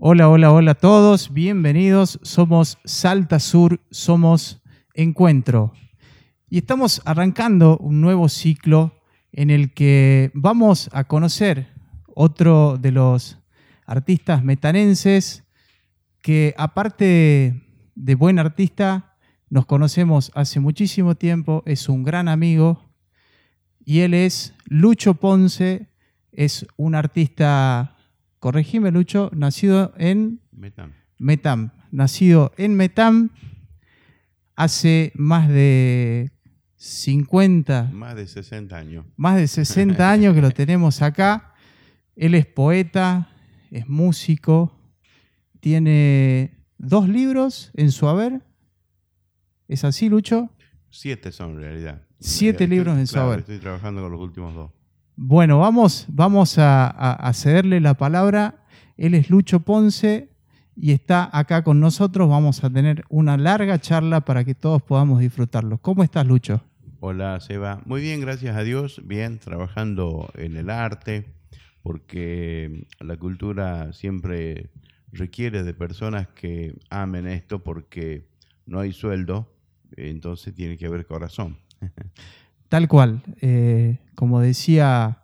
Hola, hola, hola a todos, bienvenidos. Somos Salta Sur, somos Encuentro. Y estamos arrancando un nuevo ciclo en el que vamos a conocer otro de los artistas metanenses que, aparte de buen artista, nos conocemos hace muchísimo tiempo, es un gran amigo y él es Lucho Ponce, es un artista, corregime Lucho, nacido en Metam, nacido en Metam hace más de 50, Más de 60 años. más de 60 años que lo tenemos acá. Él es poeta, es músico, tiene 2 libros en su haber. ¿Es así, Lucho? 7 son en realidad. 7 libros en su haber. Estoy trabajando con los últimos 2. Bueno, vamos a cederle la palabra. Él es Lucho Ponce y está acá con nosotros. Vamos a tener una larga charla para que todos podamos disfrutarlo. ¿Cómo estás, Lucho? Hola, Seba. Muy bien, gracias a Dios. Bien, trabajando en el arte, porque la cultura siempre requiere de personas que amen esto, porque no hay sueldo, entonces tiene que haber corazón. Tal cual. Como decía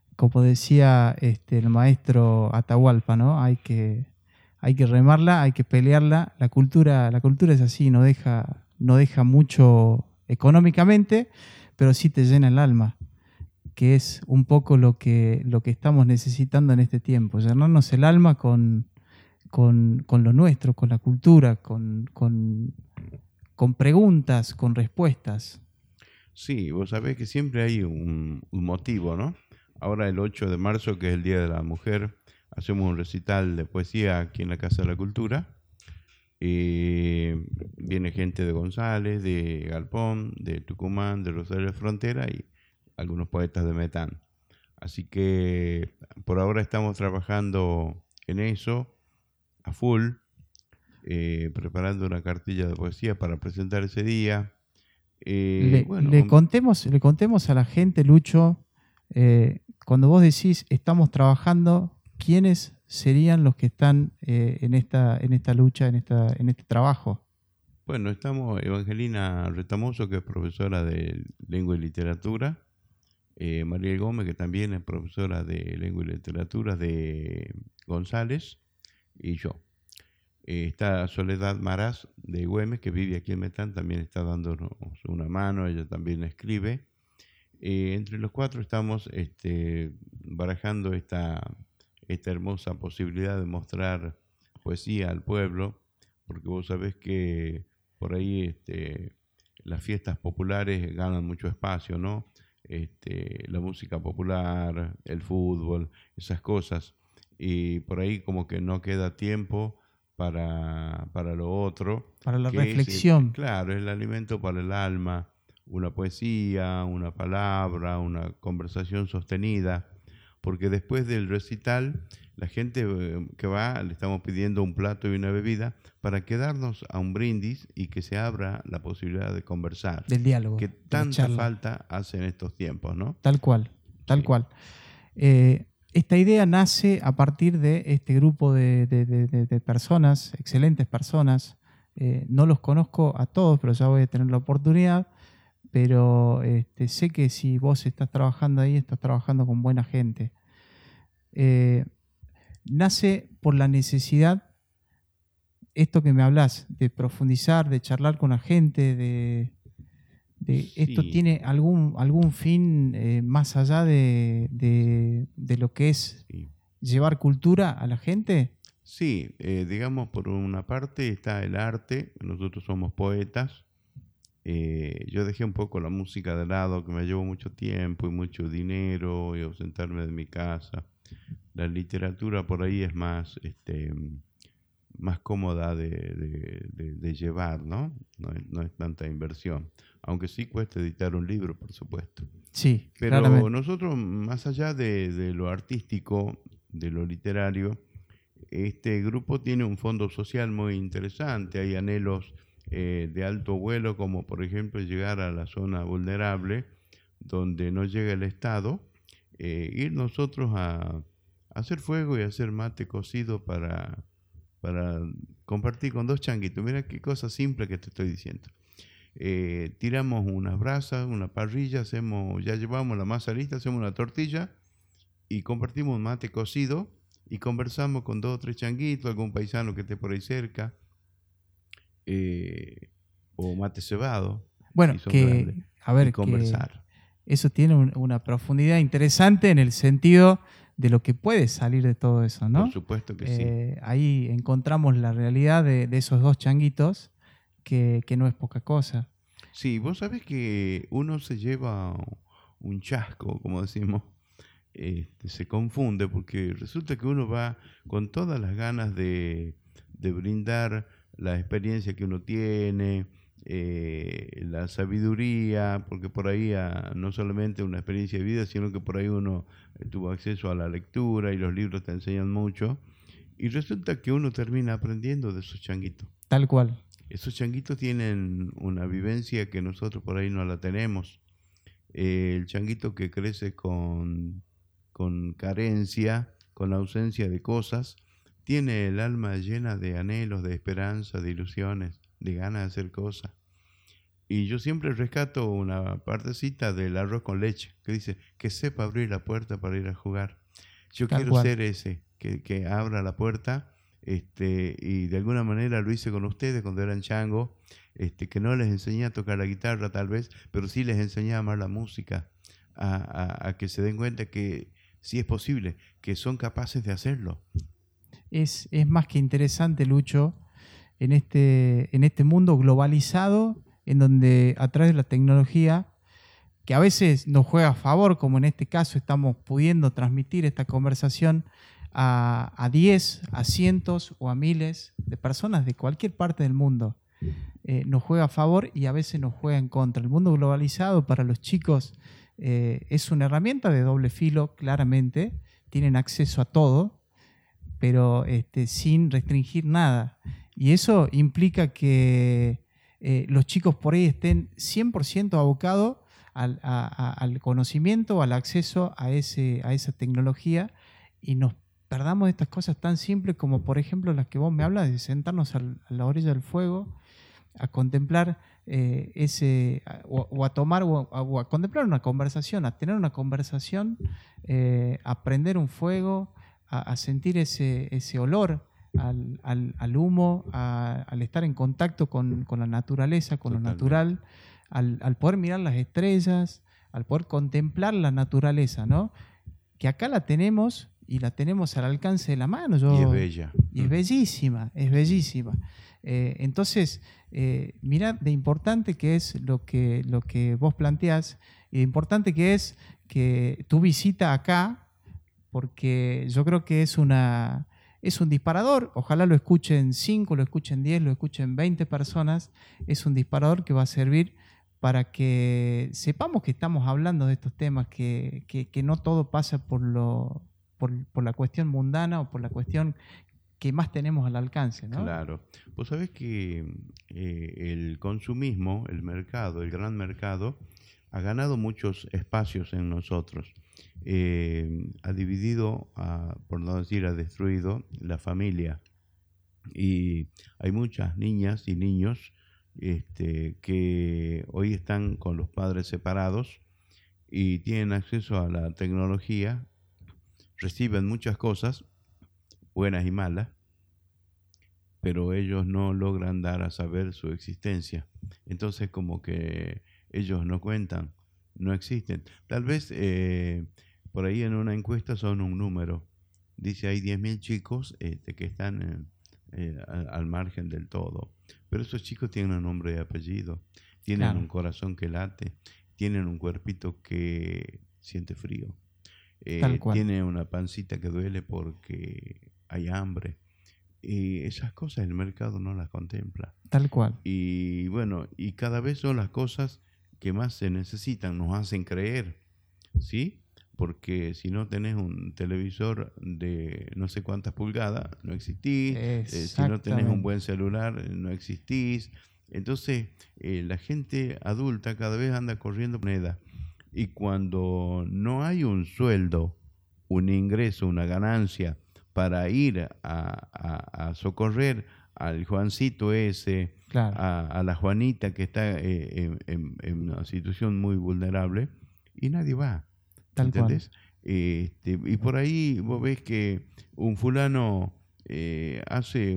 el maestro Atahualpa, ¿no? Hay que remarla, hay que pelearla. La cultura es así, no deja mucho económicamente, pero sí te llena el alma, que es un poco lo que estamos necesitando en este tiempo, llenarnos el alma con lo nuestro, con la cultura, con preguntas, con respuestas. Sí, vos sabés que siempre hay un motivo, ¿no? Ahora el 8 de marzo, que es el Día de la Mujer, hacemos un recital de poesía aquí en la Casa de la Cultura. Viene gente de González, de Galpón, de Tucumán, de Rosario de Frontera y algunos poetas de Metán. Así que por ahora estamos trabajando en eso a full, preparando una cartilla de poesía para presentar ese día. Le contemos a la gente, Lucho, cuando vos decís estamos trabajando, ¿quiénes serían los que están en esta lucha, en este trabajo? Bueno, estamos Evangelina Retamoso, que es profesora de Lengua y Literatura, Mariel Gómez, que también es profesora de Lengua y Literatura de González, y yo. Está Soledad Maraz de Güemes, que vive aquí en Metán, también está dándonos una mano, ella también escribe. Entre los 4 estamos barajando esta hermosa posibilidad de mostrar poesía al pueblo, porque vos sabés que por ahí las fiestas populares ganan mucho espacio, ¿no? La música popular, el fútbol, esas cosas, y por ahí como que no queda tiempo para lo otro, Para la que reflexión. claro, es el alimento para el alma, una poesía, una palabra, una conversación sostenida, porque después del recital, la gente que va, le estamos pidiendo un plato y una bebida para quedarnos a un brindis y que se abra la posibilidad de conversar. Del diálogo, que de la tanta charla. falta hace en estos tiempos, ¿no? Tal cual. Sí. Esta idea nace a partir de este grupo de personas, excelentes personas. No los conozco a todos, pero ya voy a tener la oportunidad. Pero sé que si vos estás trabajando ahí, estás trabajando con buena gente. Nace por la necesidad, esto que me hablas, de profundizar, de charlar con la gente, ¿esto Sí. tiene algún fin más allá de lo que es Sí. llevar cultura a la gente? Sí, digamos, por una parte está el arte, nosotros somos poetas. Yo dejé un poco la música de lado, que me llevó mucho tiempo y mucho dinero y ausentarme de mi casa. La literatura por ahí es más cómoda de llevar, ¿no? No es tanta inversión, aunque sí cuesta editar un libro, por supuesto. Sí, Pero claramente. nosotros, más allá de lo artístico, de lo literario, este grupo tiene un fondo social muy interesante. Hay anhelos de alto vuelo, como por ejemplo llegar a la zona vulnerable, donde no llega el Estado, ir nosotros a hacer fuego y hacer mate cocido para compartir con 2 changuitos. Mira qué cosa simple que te estoy diciendo. Tiramos unas brasas, una parrilla, ya llevamos la masa lista, hacemos una tortilla y compartimos un mate cocido y conversamos con 2 o 3 changuitos, algún paisano que esté por ahí cerca, o mate cebado, Bueno, si son grandes, a ver, y conversar. Eso tiene una profundidad interesante en el sentido de lo que puede salir de todo eso, ¿no? Por supuesto que sí. Ahí encontramos la realidad de esos 2 changuitos, que no es poca cosa. Sí, vos sabés que uno se lleva un chasco, como decimos, se confunde porque resulta que uno va con todas las ganas de brindar la experiencia que uno tiene, la sabiduría, porque por ahí no solamente una experiencia de vida, sino que por ahí uno tuvo acceso a la lectura y los libros te enseñan mucho, y resulta que uno termina aprendiendo de esos changuitos. Tal cual. Esos changuitos tienen una vivencia que nosotros por ahí no la tenemos. El changuito que crece con carencia, con ausencia de cosas, tiene el alma llena de anhelos, de esperanza, de ilusiones, de ganas de hacer cosas. Y yo siempre rescato una partecita del arroz con leche, que dice, que sepa abrir la puerta para ir a jugar. Yo Tal quiero cual. ser ese, que abra la puerta, y de alguna manera lo hice con ustedes cuando eran changos, que no les enseñé a tocar la guitarra tal vez, pero sí les enseñé a amar la música, a que se den cuenta que sí es posible, que son capaces de hacerlo. Es más que interesante, Lucho, en este mundo globalizado, en donde a través de la tecnología, que a veces nos juega a favor, como en este caso estamos pudiendo transmitir esta conversación a 10, a cientos o a miles de personas de cualquier parte del mundo. Nos juega a favor y a veces nos juega en contra. El mundo globalizado para los chicos es una herramienta de doble filo, claramente. Tienen acceso a todo, pero sin restringir nada. Y eso implica que los chicos por ahí estén 100% abocados al conocimiento, al acceso a esa tecnología, y nos perdamos de estas cosas tan simples como, por ejemplo, las que vos me hablas, de sentarnos a la orilla del fuego, a contemplar o a tomar o a contemplar una conversación, a tener una conversación, a prender un fuego, a sentir ese olor al humo, al estar en contacto con la naturaleza, con Totalmente. lo natural, al poder mirar las estrellas, al poder contemplar la naturaleza, ¿no? Que acá la tenemos y la tenemos al alcance de la mano. Y es bella. Y es bellísima, es bellísima. Entonces, mira de importante que es lo que vos planteás, y de importante que es que tu visita acá, porque yo creo que es un disparador. Ojalá lo escuchen 5, lo escuchen 10, lo escuchen 20 personas. Es un disparador que va a servir para que sepamos que estamos hablando de estos temas, que no todo pasa por la cuestión mundana o por la cuestión que más tenemos al alcance, ¿no? Claro. Vos sabés que el consumismo, el mercado, el gran mercado, ha ganado muchos espacios en nosotros. Ha dividido, por no decir ha destruido, la familia. Y hay muchas niñas y niños que hoy están con los padres separados y tienen acceso a la tecnología, reciben muchas cosas, buenas y malas, pero ellos no logran dar a saber su existencia. Entonces como que ellos no cuentan, no existen. Tal vez por ahí en una encuesta son un número. Dice hay 10.000 chicos que están al margen del todo. Pero esos chicos tienen un nombre y apellido, tienen Claro. un corazón que late, tienen un cuerpito que siente frío, Tal cual. tiene una pancita que duele porque hay hambre. Y esas cosas el mercado no las contempla. Tal cual. Y bueno, y cada vez son las cosas que más se necesitan, nos hacen creer, ¿sí? Porque si no tenés un televisor de no sé cuántas pulgadas, no existís. Si no tenés un buen celular, no existís. Entonces, la gente adulta cada vez anda corriendo moneda. Y cuando no hay un sueldo, un ingreso, una ganancia para ir a socorrer al Juancito ese, Claro. a la Juanita que está en una situación muy vulnerable, y nadie va, Tal ¿entendés? Y por ahí vos ves que un fulano hace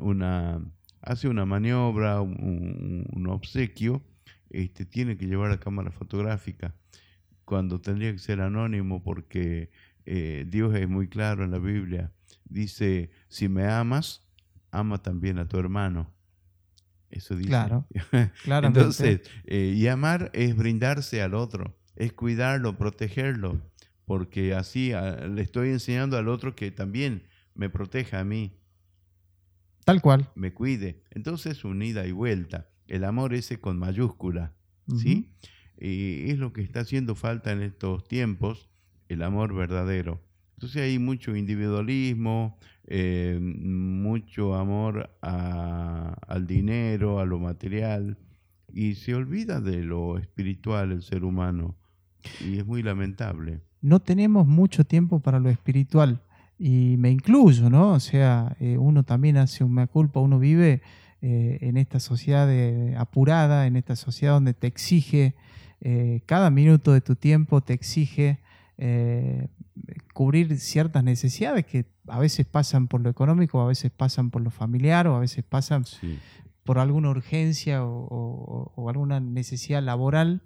una maniobra, un obsequio, tiene que llevar la cámara fotográfica cuando tendría que ser anónimo, porque Dios es muy claro en la Biblia. Dice, si me amas, ama también a tu hermano. Eso dice. Claro, claramente. Entonces, y amar es brindarse al otro, es cuidarlo, protegerlo, porque así le estoy enseñando al otro que también me proteja a mí, Tal cual. me cuide. Entonces, un ida y vuelta. El amor ese con mayúscula, ¿sí? Y es lo que está haciendo falta en estos tiempos, el amor verdadero. Entonces hay mucho individualismo, mucho amor al dinero, a lo material, y se olvida de lo espiritual el ser humano, y es muy lamentable. No tenemos mucho tiempo para lo espiritual y me incluyo, ¿no? O sea, uno también hace un mea culpa, uno vive en esta sociedad apurada, en esta sociedad donde te exige, cada minuto de tu tiempo te exige cubrir ciertas necesidades que a veces pasan por lo económico, a veces pasan por lo familiar o a veces pasan Sí, por alguna urgencia o alguna necesidad laboral.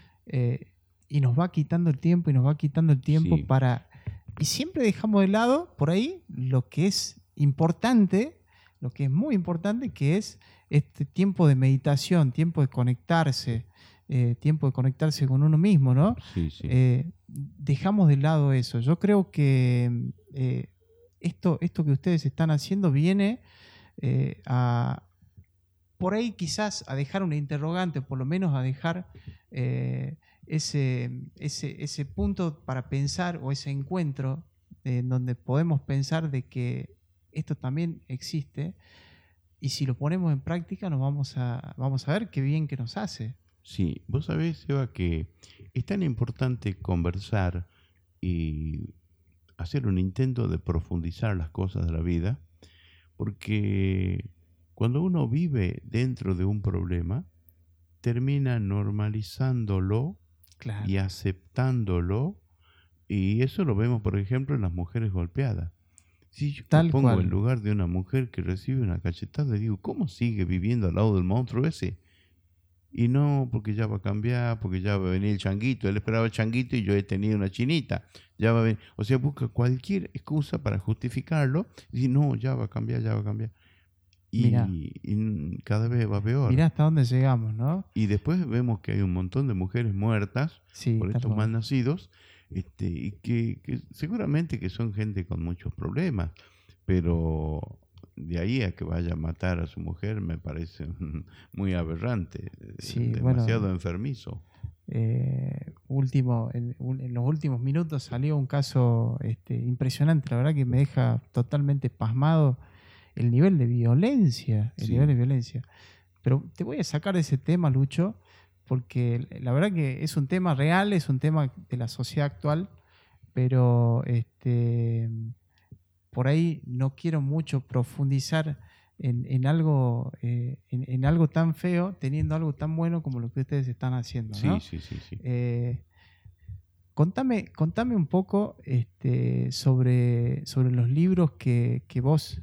Y nos va quitando el tiempo y nos va quitando el tiempo sí, para... Y siempre dejamos de lado por ahí lo que es importante, lo que es muy importante, que es este tiempo de meditación, tiempo de conectarse, tiempo de conectarse con uno mismo, ¿no? sí, sí. Dejamos de lado eso. Yo creo que esto que ustedes están haciendo viene a por ahí quizás a dejar una interrogante, por lo menos a dejar ese punto para pensar o ese encuentro en donde podemos pensar de que esto también existe y si lo ponemos en práctica nos vamos a ver qué bien que nos hace. Sí, vos sabés, Eva, que es tan importante conversar y hacer un intento de profundizar las cosas de la vida, porque cuando uno vive dentro de un problema, termina normalizándolo Claro, y aceptándolo, y eso lo vemos, por ejemplo, en las mujeres golpeadas. Si yo me tal pongo en cual. lugar de una mujer que recibe una cachetada, digo, ¿cómo sigue viviendo al lado del monstruo ese? Y no, porque ya va a cambiar, porque ya va a venir el changuito. Él esperaba el changuito y yo he tenido una chinita. Ya va a venir. O sea, busca cualquier excusa para justificarlo. Y dice, no, ya va a cambiar, ya va a cambiar. Mirá, Y cada vez va peor. mirá hasta dónde llegamos, ¿no? Y después vemos que hay un montón de mujeres muertas Sí, por tal estos cual. malnacidos, y que seguramente que son gente con muchos problemas, pero de ahí a que vaya a matar a su mujer me parece muy aberrante, Sí, demasiado bueno, enfermizo. en los últimos minutos salió un caso impresionante, la verdad que me deja totalmente pasmado el nivel de violencia, el nivel Sí, de violencia. Pero te voy a sacar de ese tema, Lucho, porque la verdad que es un tema real, es un tema de la sociedad actual, pero por ahí no quiero mucho profundizar en algo, en algo tan feo, teniendo algo tan bueno como lo que ustedes están haciendo, sí, ¿no? sí, sí, sí. Contame un poco sobre los libros que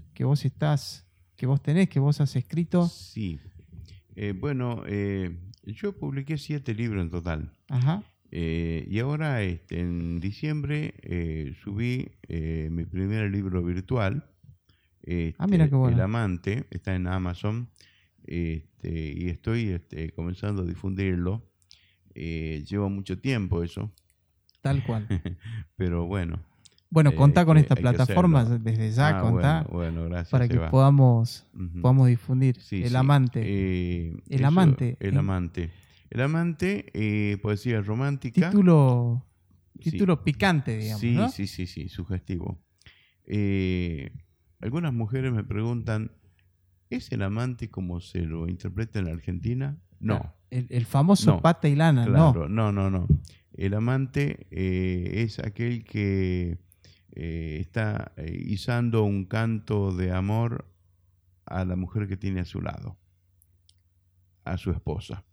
vos tenés, que vos has escrito. Sí. Bueno, yo publiqué 7 libros en total. Ajá. Y ahora, en diciembre, subí mi primer libro virtual, Ah, mira qué El bueno. Amante, está en Amazon, y estoy comenzando a difundirlo. Lleva mucho tiempo eso, Tal cual. pero bueno, Bueno, contá con esta hay que plataforma hacerlo. desde ya, Bueno, contá bueno, gracias, para que Eva. podamos Ujú. difundir. Sí, El sí. amante. El Eso, amante. El Amante. El Amante, poesía romántica. Título, Sí, título picante, digamos, sí, ¿no? sí, sí, sí, sugestivo. Eh, Algunas mujeres me preguntan, ¿es el amante como se lo interpreta en la Argentina? Claro. No, El famoso no, pata y lana, no. claro, no, no, no. El amante es aquel que está izando un canto de amor a la mujer que tiene a su lado, a su esposa.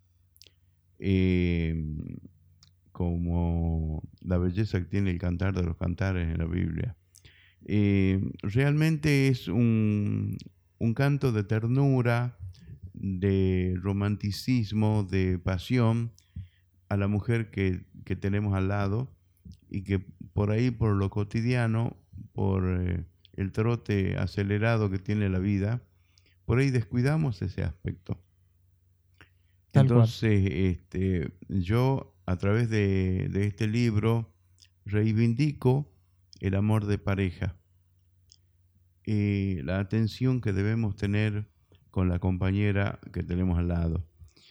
Como la belleza que tiene el cantar de los cantares en la Biblia. Realmente es un canto de ternura, de romanticismo, de pasión a la mujer que tenemos al lado y que por ahí, por lo cotidiano, por el trote acelerado que tiene la vida, por ahí descuidamos ese aspecto. Tal cual. Entonces, yo a través de este libro reivindico el amor de pareja, la atención que debemos tener con la compañera que tenemos al lado.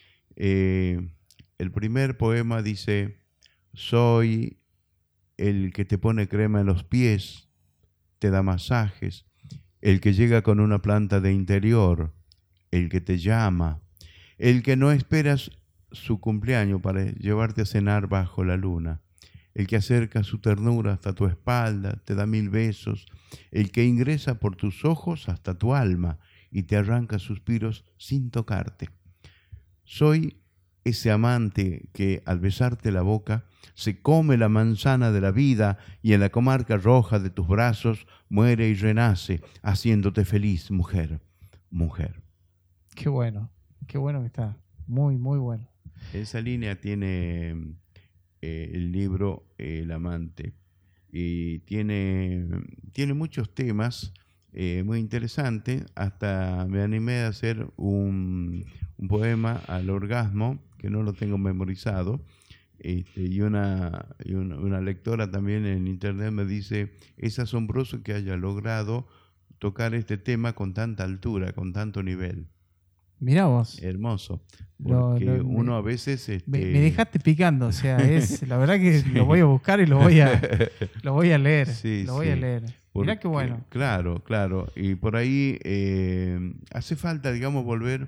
El primer poema dice: soy el que te pone crema en los pies, te da masajes, el que llega con una planta de interior, el que te llama, el que no esperas su cumpleaños para llevarte a cenar bajo la luna, el que acerca su ternura hasta tu espalda, te da 1000 besos, el que ingresa por tus ojos hasta tu alma y te arranca suspiros sin tocarte. Soy ese amante que al besarte la boca se come la manzana de la vida y en la comarca roja de tus brazos muere y renace, haciéndote feliz, mujer, mujer. Qué bueno que está. Muy, muy bueno. Esa línea tiene el libro El amante y tiene muchos temas muy interesantes. Hasta me animé a hacer un poema al orgasmo, que no lo tengo memorizado, y una lectora también en internet me dice: es asombroso que haya logrado tocar este tema con tanta altura, con tanto nivel. Mirá vos. Hermoso, porque uno a veces... Me dejaste picando, o sea, es la verdad que lo voy a buscar y lo voy a leer. Sí, lo voy a leer. Mirá qué bueno. Claro, claro. Y por ahí hace falta, digamos, volver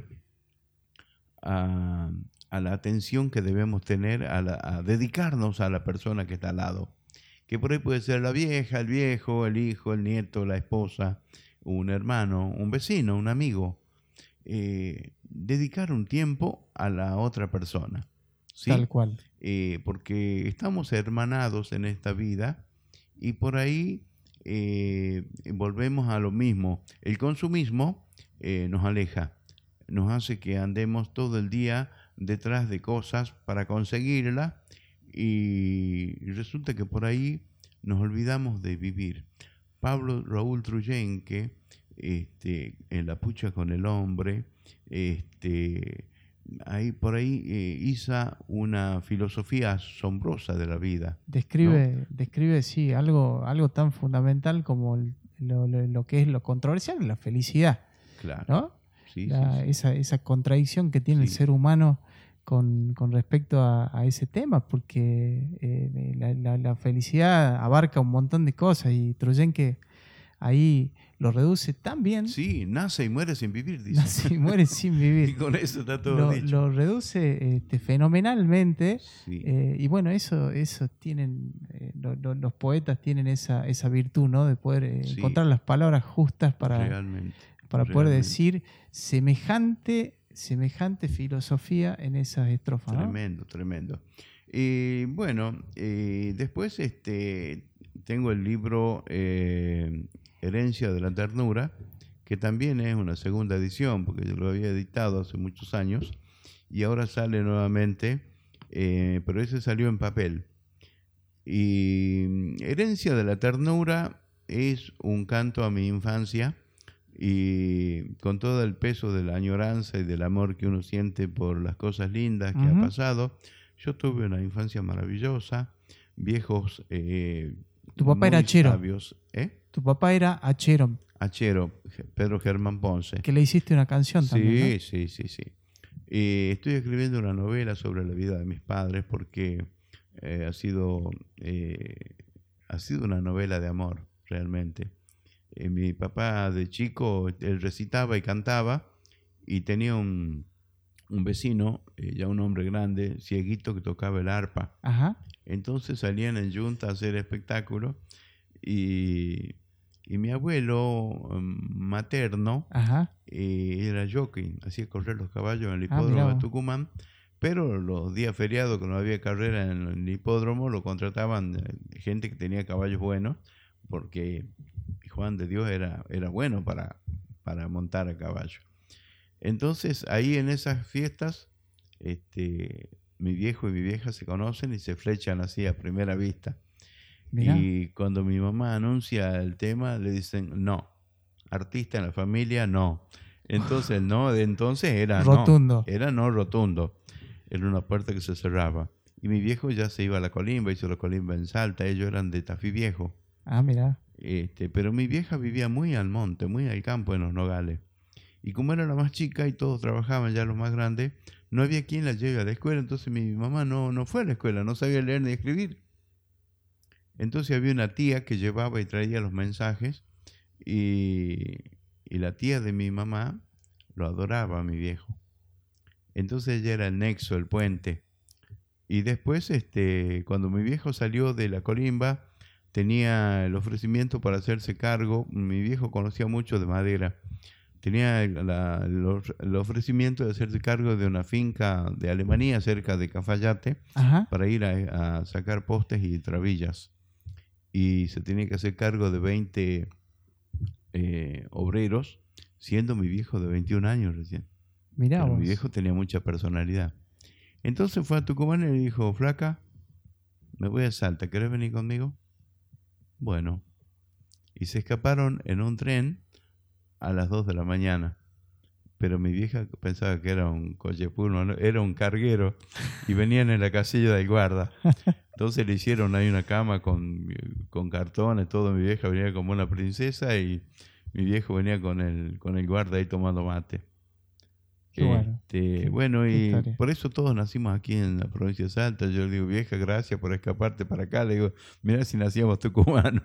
a la atención que debemos tener, a dedicarnos a la persona que está al lado. Que por ahí puede ser la vieja, el viejo, el hijo, el nieto, la esposa, un hermano, un vecino, un amigo. Dedicar un tiempo a la otra persona, ¿sí? Tal cual. Porque estamos hermanados en esta vida y por ahí volvemos a lo mismo. El consumismo nos aleja, nos hace que andemos todo el día detrás de cosas para conseguirlas y resulta que por ahí nos olvidamos de vivir. Pablo Raúl Truyenque, en La pucha con el hombre, por ahí hizo una filosofía asombrosa de la vida. Describe, sí, algo tan fundamental como lo que es lo controversial, la felicidad. Claro. ¿No? Sí, esa contradicción que tiene el ser humano con respecto a ese tema, porque la felicidad abarca un montón de cosas y Truyenque ahí lo reduce tan bien. Sí, nace y muere sin vivir, dice. Nace y muere sin vivir. Y con eso está todo dicho. Lo reduce fenomenalmente. Sí. Y bueno, eso tienen, los poetas tienen esa virtud, ¿no? De poder encontrar las palabras justas para poder decir semejante filosofía en esas estrofas, ¿no? Tremendo. Y bueno, después tengo el libro Herencia de la Ternura, que también es una segunda edición, porque yo lo había editado hace muchos años, y ahora sale nuevamente, pero ese salió en papel. Y Herencia de la Ternura es un canto a mi infancia, y con todo el peso de la añoranza y del amor que uno siente por las cosas lindas que ha pasado. Yo tuve una infancia maravillosa, viejos tu papá era hachero. Sabios. Tu papá era hachero. Hachero, Pedro Germán Ponce. Que le hiciste una canción también, ¿no? Sí. Estoy escribiendo una novela sobre la vida de mis padres porque ha sido una novela de amor, realmente. Mi papá de chico, él recitaba y cantaba y tenía un vecino, ya un hombre grande, cieguito, que tocaba el arpa. Ajá. Entonces salían en yunta a hacer espectáculos Y mi abuelo materno Ajá. era jockey, hacía correr los caballos en el mirá hipódromo de vos. Tucumán, pero los días feriados, que no había carrera en el hipódromo, lo contrataban gente que tenía caballos buenos, porque Juan de Dios era bueno para montar a caballo. Entonces, ahí en esas fiestas, mi viejo y mi vieja se conocen y se flechan así a primera vista. Mirá. Y cuando mi mamá anuncia el tema, le dicen, no, artista en la familia, no. Entonces el no de entonces era Rotundo. no, era no rotundo. Era una puerta que se cerraba. Y mi viejo ya se iba a la colimba, hizo la colimba en Salta, ellos eran de Tafí Viejo. Ah, mirá. Pero mi vieja vivía muy al monte, muy al campo, en los nogales. Y como era la más chica y todos trabajaban ya los más grandes, no había quien la lleve a la escuela. Entonces mi mamá no fue a la escuela, no sabía leer ni escribir. Entonces había una tía que llevaba y traía los mensajes, y la tía de mi mamá lo adoraba a mi viejo. Entonces ella era el nexo, el puente. Y después, cuando mi viejo salió de la colimba, tenía el ofrecimiento para hacerse cargo. Mi viejo conocía mucho de madera. Tenía el ofrecimiento de hacerse cargo de una finca de Alemania cerca de Cafayate. Ajá. Para ir a sacar postes y trabillas. Y se tenía que hacer cargo de 20 obreros, siendo mi viejo de 21 años recién. Mirá vos. Mi viejo tenía mucha personalidad. Entonces fue a Tucumán y le dijo, flaca, me voy a Salta, ¿querés venir conmigo? Bueno. Y se escaparon en un tren a las 2 de la mañana. Pero mi vieja pensaba que era un collepulmo, ¿no? Era un carguero, y venían en la casilla del guarda. Entonces le hicieron ahí una cama con cartones, todo. Mi vieja venía como una princesa y mi viejo venía con el guarda ahí tomando mate. Qué bueno. Bueno, y historia. por eso todos nacimos aquí en la provincia de Salta. Yo le digo, vieja, gracias por escaparte para acá. Le digo, mirá si nacíamos tucumanos.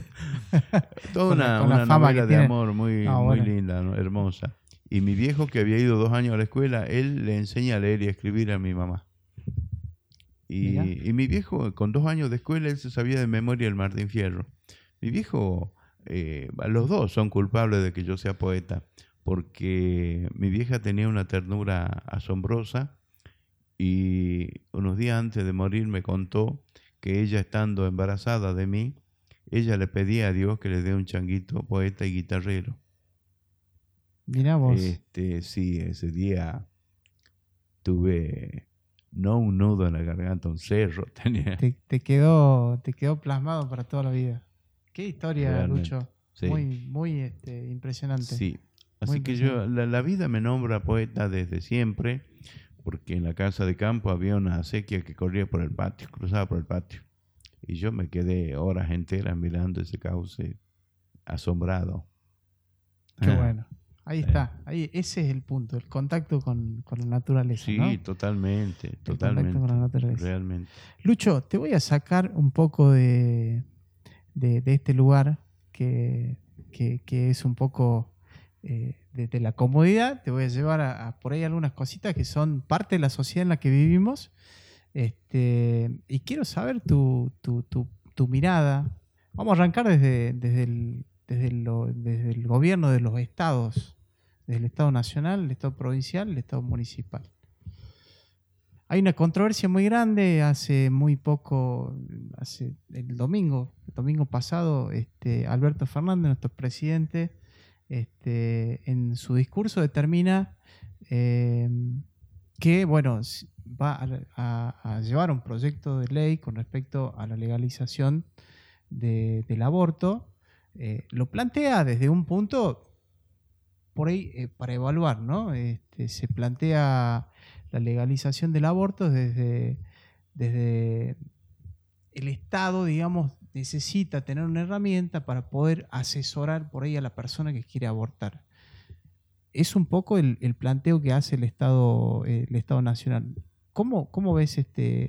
Toda una novela de amor muy linda, ¿no? Hermosa. Y mi viejo, que había ido 2 años a la escuela, él le enseña a leer y a escribir a mi mamá. Y mi viejo, con 2 años de escuela, él se sabía de memoria el Martín Fierro. Mi viejo, los dos son culpables de que yo sea poeta, porque mi vieja tenía una ternura asombrosa, y unos días antes de morir me contó que ella, estando embarazada de mí, ella le pedía a Dios que le dé un changuito poeta y guitarrero. Mirá vos. Sí, ese día tuve no un nudo en la garganta, un cerro tenía. Te quedó plasmado para toda la vida. Qué historia, realmente, Lucho. Sí. Muy impresionante. Sí. Así que yo, la vida me nombra poeta desde siempre, porque en la casa de campo había una acequia que corría por el patio, cruzaba por el patio. Y yo me quedé horas enteras mirando ese cauce, asombrado. Qué bueno. Ahí está, ese es el punto, el contacto con la naturaleza. Sí, ¿no? totalmente. Contacto con la naturaleza. Realmente. Lucho, te voy a sacar un poco de este lugar que es un poco de la comodidad. Te voy a llevar a por ahí algunas cositas que son parte de la sociedad en la que vivimos. Y quiero saber tu mirada. Vamos a arrancar desde el gobierno de los estados, desde el Estado Nacional, el Estado Provincial, el Estado Municipal. Hay una controversia muy grande hace muy poco, el domingo pasado, Alberto Fernández, nuestro presidente, en su discurso determina que, bueno, va a llevar un proyecto de ley con respecto a la legalización del aborto. Lo plantea desde un punto por ahí para evaluar, ¿no? Se plantea la legalización del aborto desde el Estado, digamos, necesita tener una herramienta para poder asesorar por ahí a la persona que quiere abortar. Es un poco el planteo que hace el Estado Nacional. ¿Cómo ves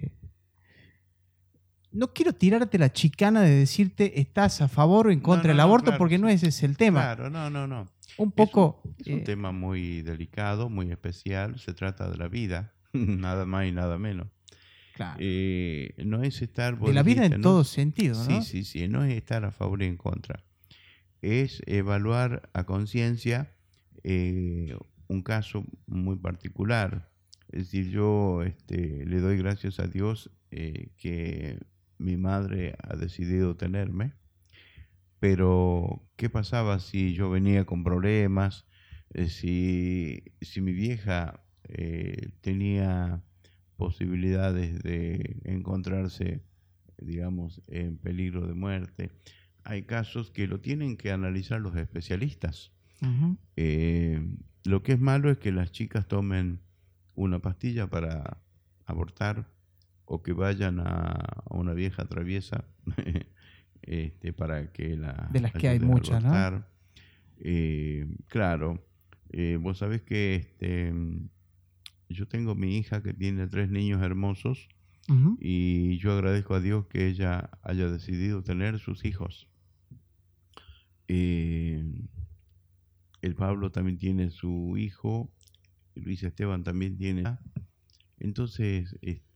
No quiero tirarte la chicana de decirte estás a favor o en contra del aborto, claro, porque no ese es el tema. Claro, no. Un poco. Es un tema muy delicado, muy especial. Se trata de la vida, nada más y nada menos. Claro. No es estar... De la vida en todo sentido, ¿no? Sí, no es estar a favor y en contra. Es evaluar a conciencia un caso muy particular. Es decir, yo le doy gracias a Dios que mi madre ha decidido tenerme, pero ¿qué pasaba si yo venía con problemas? Si mi vieja tenía posibilidades de encontrarse, digamos, en peligro de muerte. Hay casos que lo tienen que analizar los especialistas. Ujú. Lo que es malo es que las chicas tomen una pastilla para abortar o que vayan a una vieja traviesa para que la De las que hay ayude a muchas, ¿no? abortar. Claro, vos sabés que yo tengo mi hija que tiene 3 niños hermosos Ujú. y yo agradezco a Dios que ella haya decidido tener sus hijos. El Pablo también tiene su hijo, Luis Esteban también tiene. Entonces,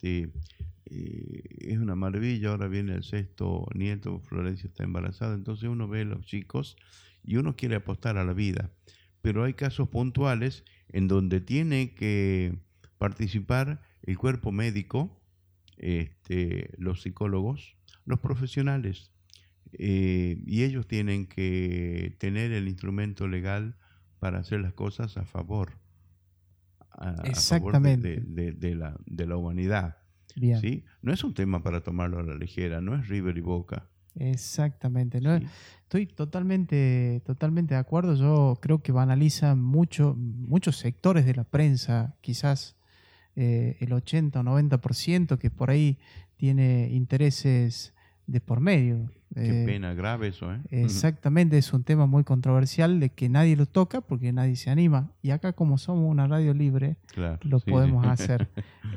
es una maravilla. Ahora viene el 6º nieto, Florencia está embarazada. Entonces uno ve a los chicos y uno quiere apostar a la vida. Pero hay casos puntuales en donde tiene que participar el cuerpo médico, los psicólogos, los profesionales. Y ellos tienen que tener el instrumento legal para hacer las cosas a favor Exactamente. de la humanidad. Bien. ¿Sí? No es un tema para tomarlo a la ligera, no es River y Boca. Exactamente. ¿No? ¿Sí? Estoy totalmente de acuerdo. Yo creo que banaliza muchos sectores de la prensa, quizás el 80 o 90%, que por ahí tiene intereses de por medio. Qué pena, grave eso, ¿eh? Exactamente, es un tema muy controversial de que nadie lo toca porque nadie se anima. Y acá, como somos una radio libre, Claro, lo sí, podemos sí. hacer.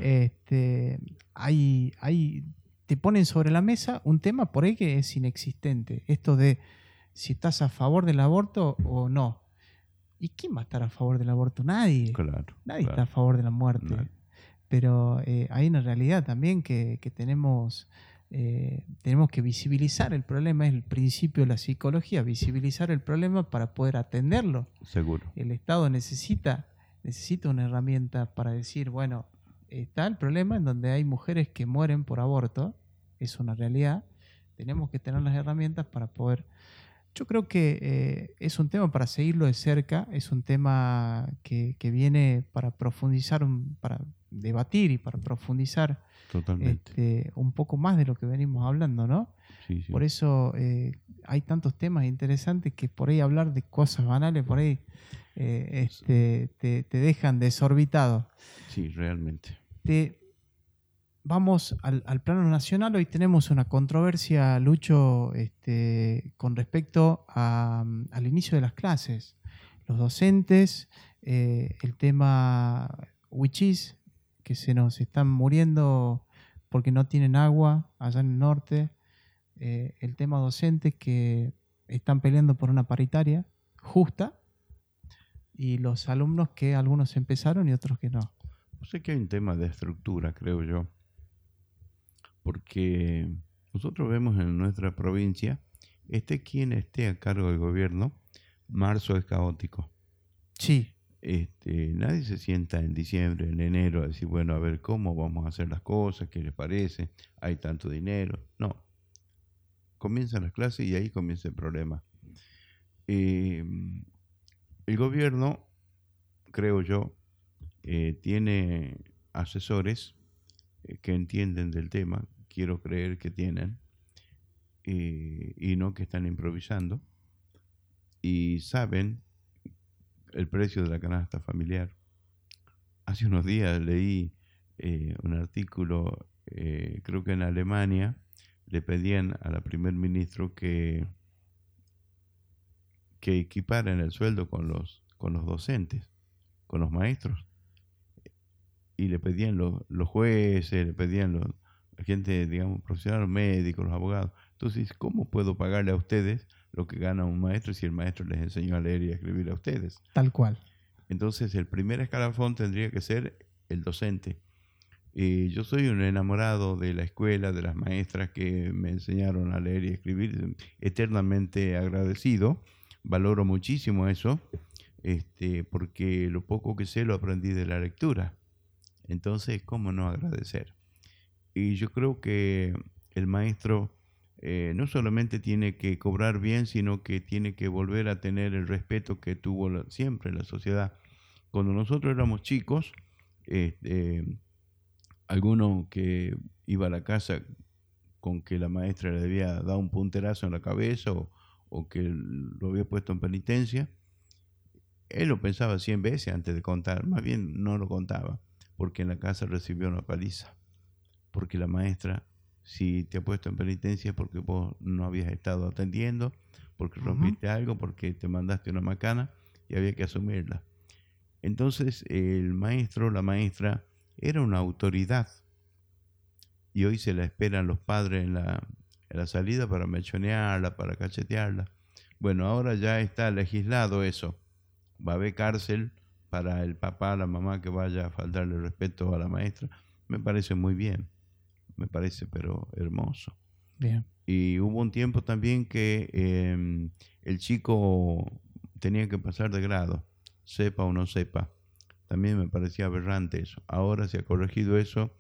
Te ponen sobre la mesa un tema por ahí que es inexistente. Esto de si estás a favor del aborto o no. ¿Y quién va a estar a favor del aborto? Nadie. Claro, Nadie está claro. a favor de la muerte. Nadie. Pero hay una realidad también que tenemos que visibilizar el problema. Es el principio de la psicología, visibilizar el problema para poder atenderlo. Seguro. El Estado necesita una herramienta para decir, bueno, está el problema en donde hay mujeres que mueren por aborto, es una realidad, tenemos que tener las herramientas para poder... Yo creo que es un tema para seguirlo de cerca, es un tema que viene para profundizar, para debatir y para profundizar Totalmente. un poco más de lo que venimos hablando, ¿no? Sí, sí. Por eso hay tantos temas interesantes que por ahí hablar de cosas banales, por ahí te dejan desorbitado. Sí, realmente. Vamos al plano nacional. Hoy tenemos una controversia, Lucho, con respecto al inicio de las clases. Los docentes, el tema huichís, que se nos están muriendo porque no tienen agua allá en el norte. El tema docentes que están peleando por una paritaria justa. Y los alumnos que algunos empezaron y otros que no. O sea que hay un tema de estructura, creo yo. Porque nosotros vemos en nuestra provincia, quien esté a cargo del gobierno, marzo es caótico. Sí. Nadie se sienta en diciembre, en enero, a decir, bueno, a ver cómo vamos a hacer las cosas, qué les parece, hay tanto dinero. No. Comienzan las clases y ahí comienza el problema. El gobierno, creo yo, tiene asesores que entienden del tema, quiero creer que tienen, y no que están improvisando, y saben el precio de la canasta familiar. Hace unos días leí un artículo, creo que en Alemania le pedían a la primer ministro que equiparan el sueldo con los docentes, con los maestros. Y le pedían los jueces, le pedían la gente, digamos, profesional, los médicos, los abogados. Entonces, ¿cómo puedo pagarle a ustedes lo que gana un maestro si el maestro les enseñó a leer y a escribir a ustedes? Tal cual. Entonces, el primer escalafón tendría que ser el docente. Yo soy un enamorado de la escuela, de las maestras que me enseñaron a leer y escribir, eternamente agradecido. Valoro muchísimo eso, porque lo poco que sé lo aprendí de la lectura. Entonces, ¿cómo no agradecer? Y yo creo que el maestro no solamente tiene que cobrar bien, sino que tiene que volver a tener el respeto que tuvo siempre la sociedad. Cuando nosotros éramos chicos, este, alguno que iba a la casa con que la maestra le había dado un punterazo en la cabeza o que lo había puesto en penitencia, él lo pensaba 100 veces antes de contar, más bien no lo contaba, porque en la casa recibió una paliza, porque la maestra, si te ha puesto en penitencia porque vos no habías estado atendiendo, porque Ujú. rompiste algo, porque te mandaste una macana y había que asumirla. Entonces el maestro, la maestra, era una autoridad y hoy se la esperan los padres en la salida para mechonearla, para cachetearla. Bueno, ahora ya está legislado eso. Va a haber cárcel para el papá, la mamá que vaya a faltarle respeto a la maestra. Me parece muy bien, me parece pero hermoso. Bien. Y hubo un tiempo también que el chico tenía que pasar de grado, sepa o no sepa. También me parecía aberrante eso. Ahora se ha corregido eso.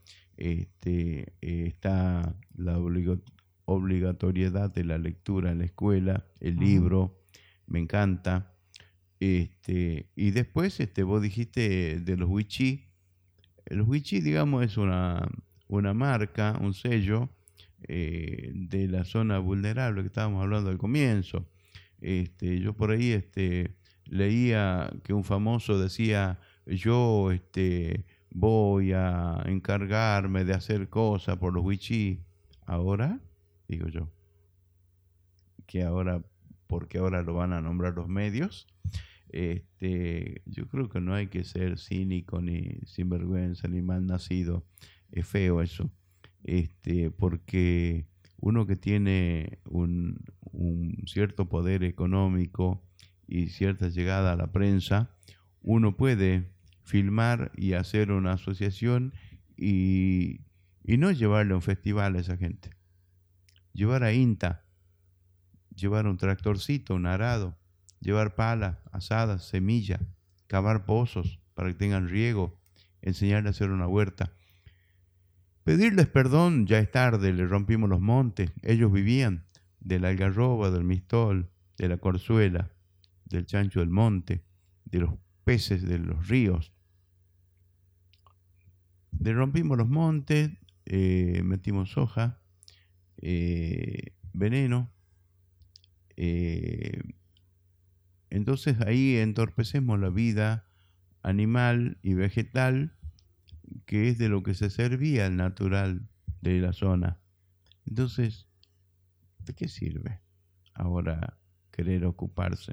Está la obligatoriedad de la lectura en la escuela, el Ujú. libro, me encanta. Y después vos dijiste de los wichí. Los wichí, digamos, es una marca, un sello de la zona vulnerable que estábamos hablando al comienzo. Yo por ahí leía que un famoso decía, yo voy a encargarme de hacer cosas por los wichí. Ahora, digo yo, que ahora, porque ahora lo van a nombrar los medios. Yo creo que no hay que ser cínico ni sinvergüenza ni mal nacido. Es feo eso. Porque uno que tiene un cierto poder económico y cierta llegada a la prensa, uno puede filmar y hacer una asociación y no llevarle a un festival a esa gente. Llevar a INTA, llevar un tractorcito, un arado, llevar pala, asadas, semilla, cavar pozos para que tengan riego, enseñarles a hacer una huerta. Pedirles perdón ya es tarde, les rompimos los montes. Ellos vivían de la algarroba, del mistol, de la corzuela, del chancho del monte, de los peces de los ríos. Le rompimos los montes, metimos soja, veneno. eh, entonces ahí entorpecemos la vida animal y vegetal, que es de lo que se servía el natural de la zona. Entonces, ¿de qué sirve ahora querer ocuparse?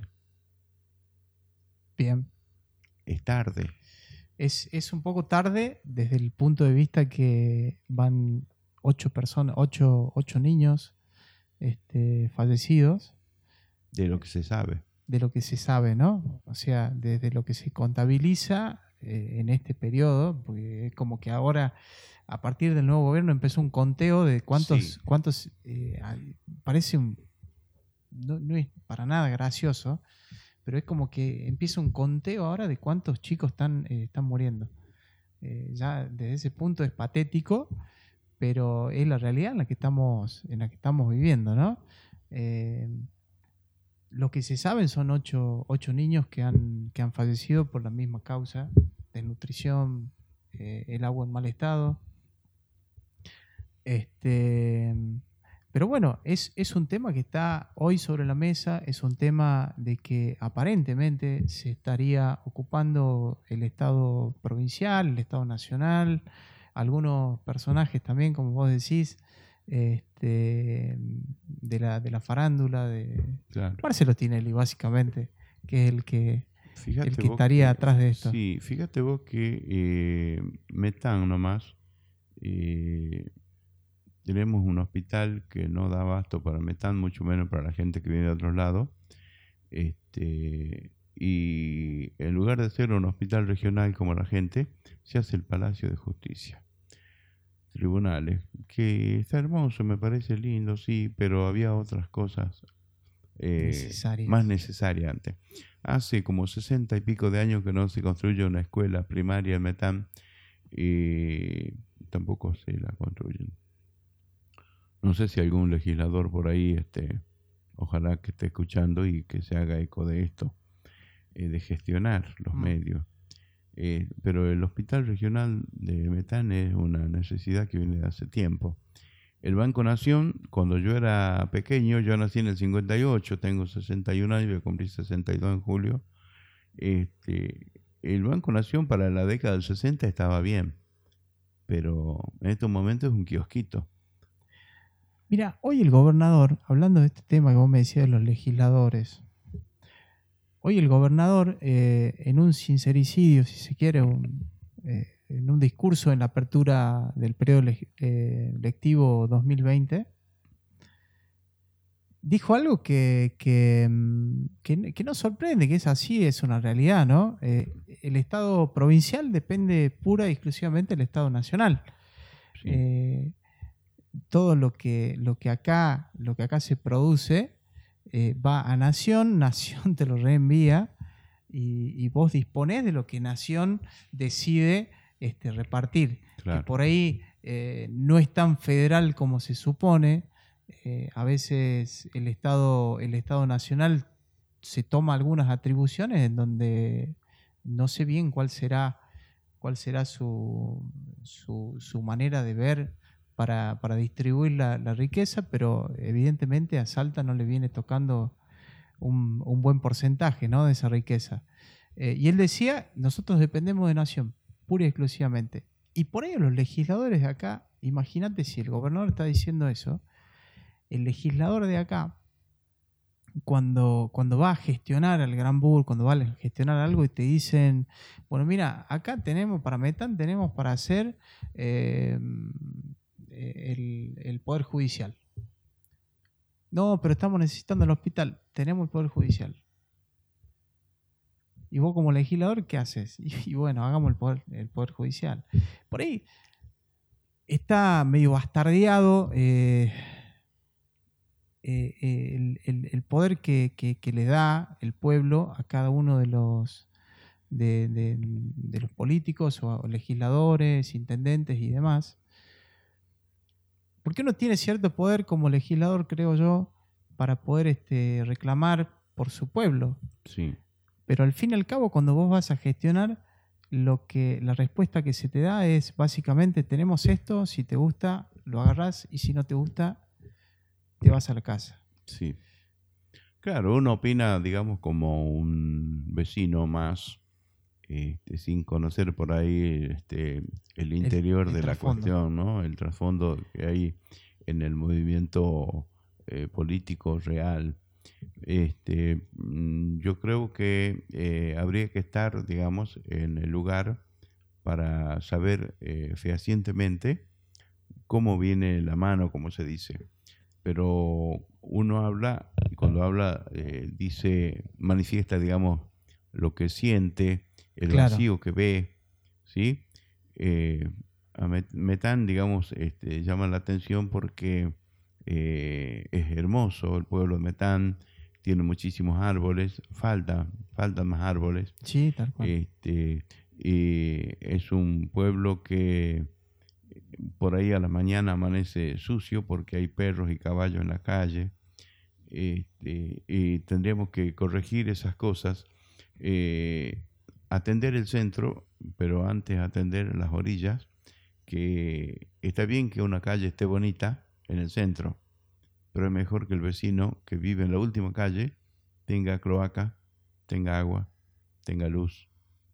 Bien. Es tarde. Es un poco tarde desde el punto de vista que van 8 personas, ocho niños fallecidos, De lo que se sabe. de lo que se sabe, ¿no? O sea, desde lo que se contabiliza en este periodo, porque es como que ahora, a partir del nuevo gobierno, empezó un conteo de Sí, cuántos parece no es para nada gracioso, pero es como que empieza un conteo ahora de cuántos chicos están muriendo. Ya desde ese punto es patético, pero es la realidad en la que estamos viviendo, ¿no? Eh, lo que se sabe son ocho niños que han fallecido por la misma causa: desnutrición, el agua en mal estado. Este, pero bueno, es un tema que está hoy sobre la mesa, es un tema de que aparentemente se estaría ocupando el Estado provincial, el Estado nacional, algunos personajes también, como vos decís, de la farándula de claro. Marcelo Tinelli, básicamente, que es el Fíjate que vos estaría que, atrás de esto. sí, fíjate vos que Metán nomás, eh, tenemos un hospital que no da abasto para Metán, mucho menos para la gente que viene de otros lados. Y en lugar de hacer un hospital regional como la gente, se hace el Palacio de Justicia. tribunales, que está hermoso, me parece lindo, sí, pero había otras cosas más Necesarias. necesarias antes. Hace como 60 y pico de años que no se construye una escuela primaria en Metán y tampoco se la construyen. No sé si algún legislador por ahí, ojalá que esté escuchando y que se haga eco de esto, de gestionar los medios. Pero el hospital regional de Metán es una necesidad que viene de hace tiempo. El Banco Nación, cuando yo era pequeño, yo nací en el 58, tengo 61 años, voy a cumplir 62 en julio. El Banco Nación para la década del 60 estaba bien, pero en estos momentos es un kiosquito. Mira, hoy el gobernador, hablando de este tema que vos me decías de los legisladores, hoy el gobernador, en un sincericidio, si se quiere, en un discurso en la apertura del periodo lectivo 2020, dijo algo que no sorprende, que es así, es una realidad, ¿no? El Estado provincial depende pura y exclusivamente del Estado nacional. Sí. Todo lo que acá se produce va a Nación, Nación te lo reenvía y vos disponés de lo que Nación decide repartir. Claro. Que por ahí no es tan federal como se supone. A veces el Estado nacional se toma algunas atribuciones en donde no sé bien cuál será su manera de ver para distribuir la riqueza, pero evidentemente a Salta no le viene tocando un buen porcentaje, ¿no?, de esa riqueza. Y él decía, nosotros dependemos de Nación, pura y exclusivamente. Y por ello los legisladores de acá, imagínate si el gobernador está diciendo eso, el legislador de acá, cuando va a gestionar al Gran Bur, cuando va a gestionar algo y te dicen, bueno, mira, acá tenemos para Metán, tenemos para hacer el Poder Judicial. No, pero estamos necesitando el hospital, tenemos el Poder Judicial. Y vos como legislador, ¿qué haces? Y bueno, hagamos el poder Judicial. Por ahí está medio bastardeado el poder que le da el pueblo a cada uno de los políticos o legisladores, intendentes y demás. Porque uno tiene cierto poder como legislador, creo yo, para poder reclamar por su pueblo. Sí. Pero al fin y al cabo, cuando vos vas a gestionar, la respuesta que se te da es básicamente: tenemos esto, si te gusta, lo agarrás, y si no te gusta, te vas a la casa. Sí. Claro, uno opina, digamos, como un vecino más, sin conocer por ahí el interior de la cuestión, ¿no? El trasfondo que hay en el movimiento político real. Yo creo que habría que estar, digamos, en el lugar para saber fehacientemente cómo viene la mano, como se dice. Pero uno habla, y cuando habla, manifiesta, digamos, lo que siente, el vacío que ve, ¿sí? A Metán, digamos, llama la atención porque es hermoso el pueblo de Metán, tiene muchísimos árboles, faltan más árboles. Sí, tal cual. Es un pueblo que por ahí a la mañana amanece sucio porque hay perros y caballos en la calle. Y tendríamos que corregir esas cosas, atender el centro, pero antes atender las orillas, que está bien que una calle esté bonita en el centro, pero es mejor que el vecino que vive en la última calle tenga cloaca, tenga agua, tenga luz.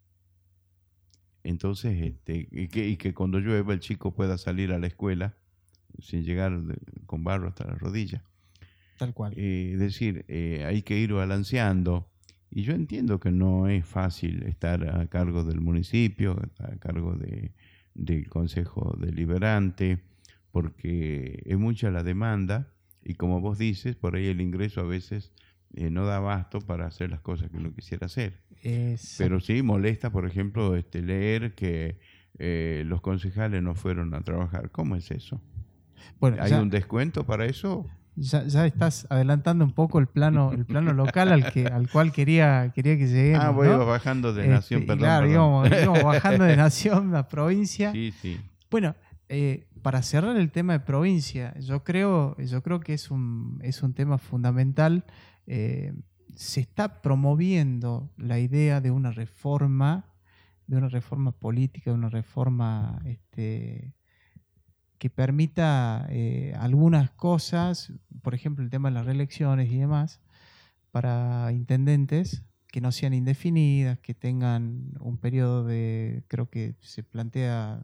Entonces, y que cuando llueva el chico pueda salir a la escuela sin llegar con barro hasta la rodilla. Tal cual. Es decir, hay que ir balanceando. Y yo entiendo que no es fácil estar a cargo del municipio, a cargo del Consejo Deliberante, porque es mucha la demanda y, como vos dices, por ahí el ingreso a veces no da abasto para hacer las cosas que uno quisiera hacer. Pero sí molesta, por ejemplo, leer que los concejales no fueron a trabajar. ¿Cómo es eso? Bueno, ¿Hay un descuento para eso? Ya estás adelantando un poco el plano local al cual quería que lleguemos, Voy ¿no? bajando de nación, Y perdón, claro, perdón. íbamos bajando de nación a provincia. Sí, sí. Bueno, para cerrar el tema de provincia, yo creo que es un tema fundamental. Se está promoviendo la idea de una reforma política, de una reforma que permita algunas cosas, por ejemplo, el tema de las reelecciones y demás, para intendentes que no sean indefinidas, que tengan un periodo de, creo que se plantea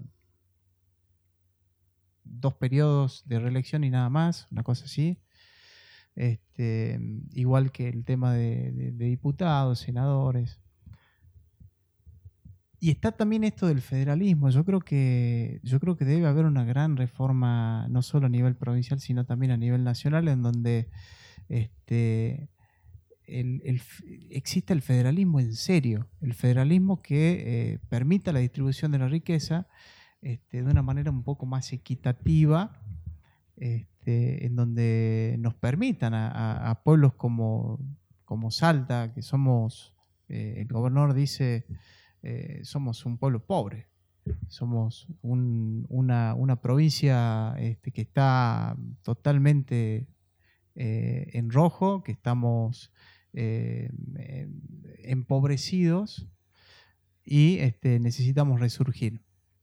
2 periodos de reelección y nada más, una cosa así. Igual que el tema de diputados, senadores. Y está también esto del federalismo. Yo creo que debe haber una gran reforma, no solo a nivel provincial, sino también a nivel nacional, en donde este, exista el federalismo en serio. El federalismo que permita la distribución de la riqueza de una manera un poco más equitativa, en donde nos permitan a pueblos como Salta, que somos, el gobernador dice, somos un pueblo pobre, somos una provincia que está totalmente en rojo, que estamos empobrecidos y necesitamos resurgir.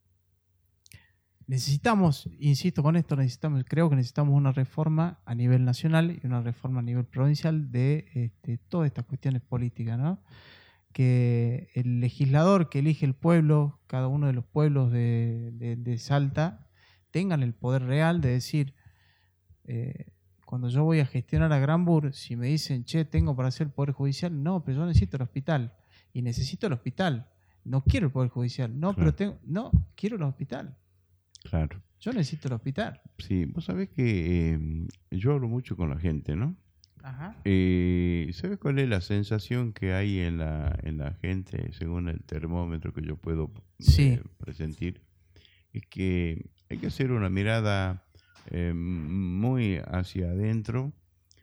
Insisto con esto, creo que necesitamos una reforma a nivel nacional y una reforma a nivel provincial de todas estas cuestiones políticas, ¿no? Que el legislador que elige el pueblo, cada uno de los pueblos de Salta, tengan el poder real de decir, cuando yo voy a gestionar a Granbur, si me dicen, che, tengo para hacer el poder judicial, no, pero yo necesito el hospital, y necesito el hospital, no quiero el poder judicial, no, Claro. pero quiero el hospital. Claro. Yo necesito el hospital. Sí, vos sabés que yo hablo mucho con la gente, ¿no? Ajá. ¿Sabes cuál es la sensación que hay en la gente según el termómetro que yo puedo Sí. presentir? Es que hay que hacer una mirada muy hacia adentro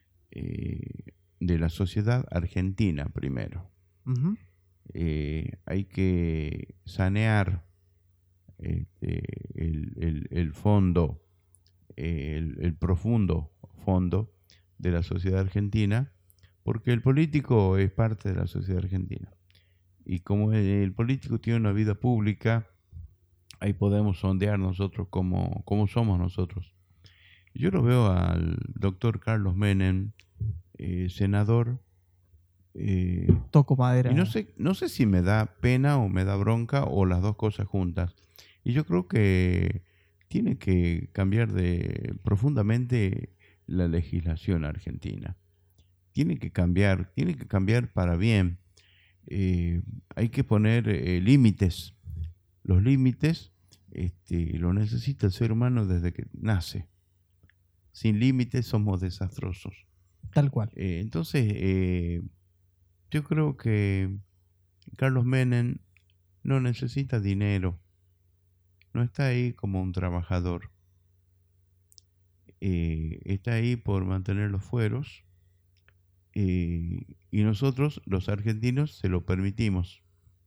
de la sociedad argentina primero. Uh-huh. Hay que sanear el fondo, el profundo fondo de la sociedad argentina, porque el político es parte de la sociedad argentina. Y como el político tiene una vida pública, ahí podemos sondear nosotros cómo somos nosotros. Yo lo veo al doctor Carlos Menem, senador. Toco madera. Y no sé si me da pena o me da bronca o las dos cosas juntas. Y yo creo que tiene que cambiar profundamente la legislación argentina. Tiene que cambiar para bien. Hay que poner límites. Los límites lo necesita el ser humano desde que nace. Sin límites somos desastrosos. Tal cual. Entonces, yo creo que Carlos Menem no necesita dinero. No está ahí como un trabajador. Está ahí por mantener los fueros. Y nosotros, los argentinos, se lo permitimos.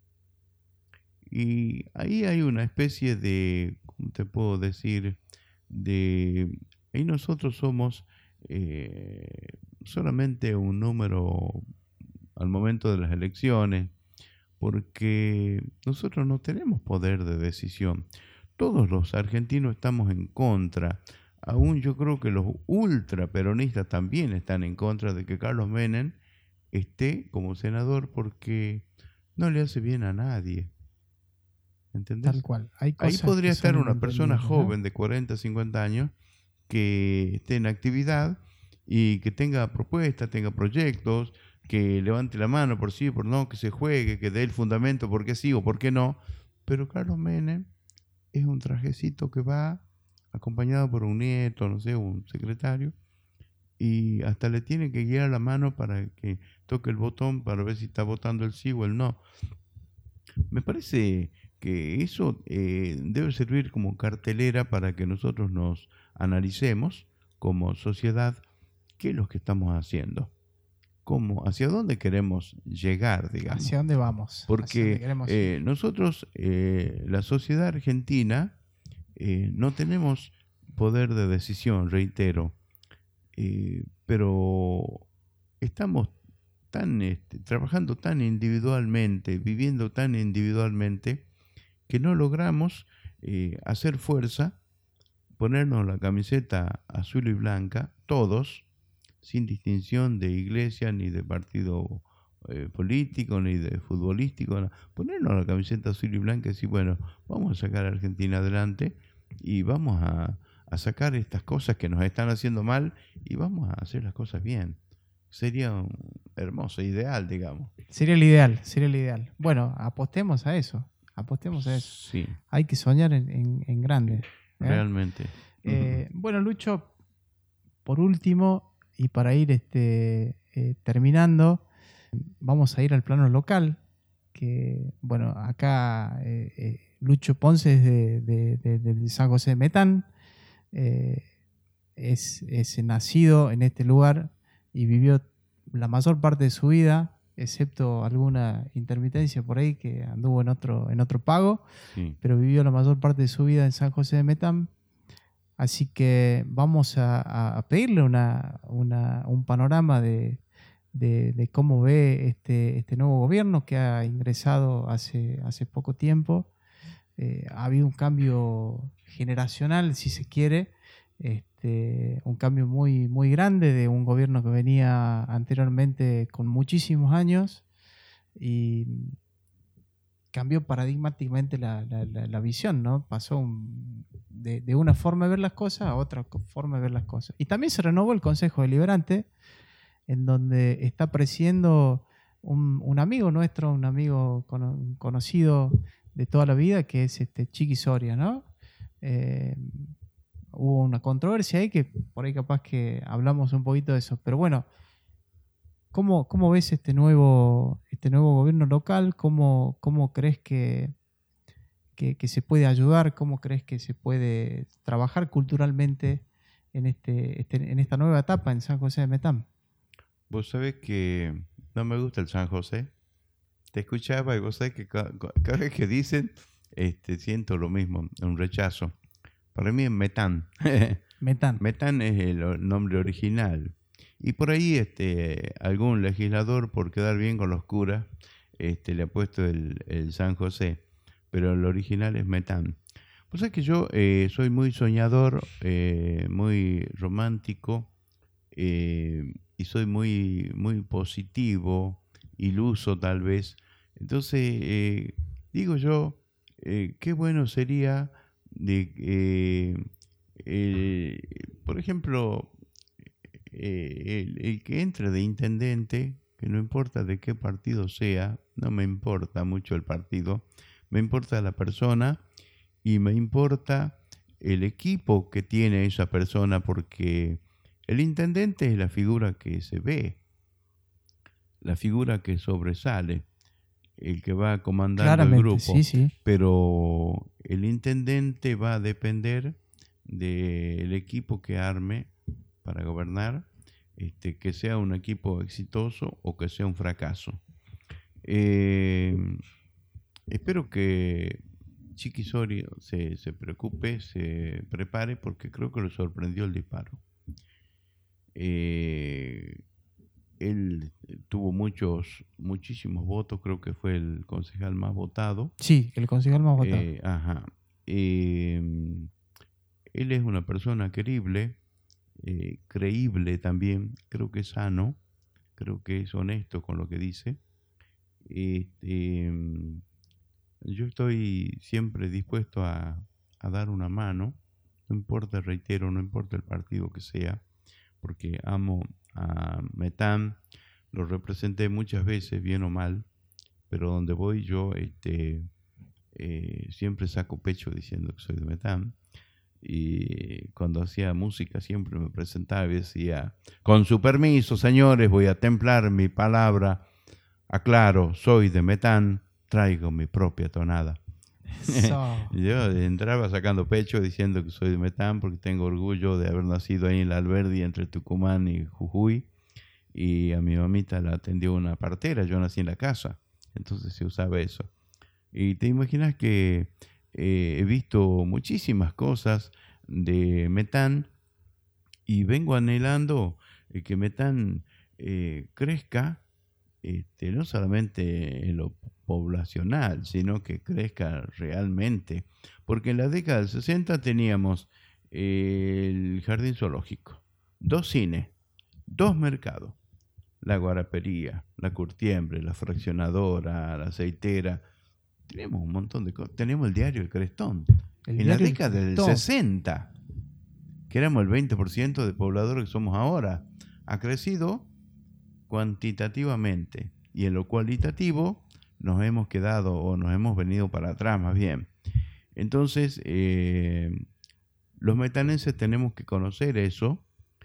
Y ahí hay una especie de, ¿cómo te puedo decir? Ahí nosotros somos solamente un número al momento de las elecciones, porque nosotros no tenemos poder de decisión. Todos los argentinos estamos en contra. Aún yo creo que los ultraperonistas también están en contra de que Carlos Menem esté como senador porque no le hace bien a nadie. ¿Entendés? Tal cual. Ahí podría estar una persona joven de 40, 50 años que esté en actividad y que tenga propuestas, tenga proyectos, que levante la mano por sí, por no, que se juegue, que dé el fundamento por qué sí o por qué no. Pero Carlos Menem es un trajecito que va acompañado por un nieto, no sé, un secretario, y hasta le tiene que guiar la mano para que toque el botón para ver si está votando el sí o el no. Me parece que eso debe servir como cartelera para que nosotros nos analicemos como sociedad qué es lo que estamos haciendo, hacia dónde queremos llegar, digamos. ¿Hacia dónde vamos? Porque nosotros, la sociedad argentina, no tenemos poder de decisión, reitero, pero estamos trabajando tan individualmente, viviendo tan individualmente, que no logramos hacer fuerza, ponernos la camiseta azul y blanca, todos, sin distinción de iglesia, ni de partido político, ni de futbolístico, no. Ponernos la camiseta azul y blanca y decir, bueno, vamos a sacar a Argentina adelante y vamos a sacar estas cosas que nos están haciendo mal y vamos a hacer las cosas bien. Sería un hermoso, ideal, digamos. Sería el ideal. Bueno, apostemos a eso. Sí. Hay que soñar en grande. Realmente. Bueno, Lucho, por último, y para ir terminando, vamos a ir al plano local, que, bueno, acá Lucho Ponce es de San José de Metán, es nacido en este lugar y vivió la mayor parte de su vida, excepto alguna intermitencia por ahí que anduvo en otro pago, Sí. pero vivió la mayor parte de su vida en San José de Metán. Así que vamos a pedirle un panorama de cómo ve este nuevo gobierno que ha ingresado hace poco tiempo. Ha habido un cambio generacional, si se quiere, un cambio muy, muy grande de un gobierno que venía anteriormente con muchísimos años y cambió paradigmáticamente la visión, ¿no? Pasó de una forma de ver las cosas a otra forma de ver las cosas. Y también se renovó el Consejo Deliberante, en donde está presidiendo un amigo nuestro, un amigo conocido de toda la vida, que es Chiqui Soria, ¿no? Hubo una controversia ahí que por ahí capaz que hablamos un poquito de eso. Pero bueno, ¿cómo ves este nuevo gobierno local? ¿Cómo crees que se puede ayudar? ¿Cómo crees que se puede trabajar culturalmente en esta nueva etapa en San José de Metán? Vos sabés que no me gusta el San José. Te escuchaba y vos sabés que cada vez que dicen, siento lo mismo, un rechazo. Para mí es Metán. Metán. Metán es el nombre original. Y por ahí algún legislador, por quedar bien con los curas, le ha puesto el San José. Pero el original es Metán. Vos sabés que yo soy muy soñador, muy romántico, y soy muy, muy positivo, iluso tal vez. Entonces, digo yo, qué bueno sería por ejemplo, el que entre de intendente, que no importa de qué partido sea, no me importa mucho el partido, me importa la persona y me importa el equipo que tiene esa persona, porque el intendente es la figura que se ve, la figura que sobresale, el que va comandando el grupo. Sí. Pero el intendente va a depender del equipo que arme para gobernar, que sea un equipo exitoso o que sea un fracaso. Espero que Chiqui Soria se preocupe, se prepare, porque creo que lo sorprendió el disparo. Él tuvo muchísimos votos, creo que fue el concejal más votado. Sí, el concejal más votado. Él es una persona querible, creíble también, creo que es sano, creo que es honesto con lo que dice. Yo estoy siempre dispuesto a dar una mano, no importa, reitero, no importa el partido que sea, porque amo a Metán, lo representé muchas veces, bien o mal, pero donde voy yo siempre saco pecho diciendo que soy de Metán, y cuando hacía música siempre me presentaba y decía, con su permiso, señores, voy a templar mi palabra, aclaro, soy de Metán, traigo mi propia tonada. Yo entraba sacando pecho diciendo que soy de Metán porque tengo orgullo de haber nacido ahí en la Alberdi entre Tucumán y Jujuy. Y a mi mamita la atendió una partera, yo nací en la casa, entonces se usaba eso. Y te imaginas que he visto muchísimas cosas de Metán y vengo anhelando que Metán crezca, no solamente en lo poblacional, sino que crezca realmente. Porque en la década del 60 teníamos el jardín zoológico, 2 cines, 2 mercados, la guarapería, la curtiembre, la fraccionadora, la aceitera. Tenemos un montón de cosas. Tenemos el diario El Crestón. En la década del 60, que éramos el 20% de pobladores que somos ahora, ha crecido cuantitativamente. Y en lo cualitativo nos hemos quedado o nos hemos venido para atrás más bien. Entonces, los metanenses tenemos que conocer eso.